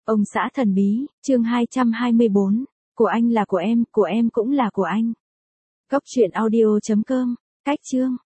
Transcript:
Ông xã thần bí, chương 224. Của anh là của em cũng là của anh. Góc truyện audio.com. Cách chương.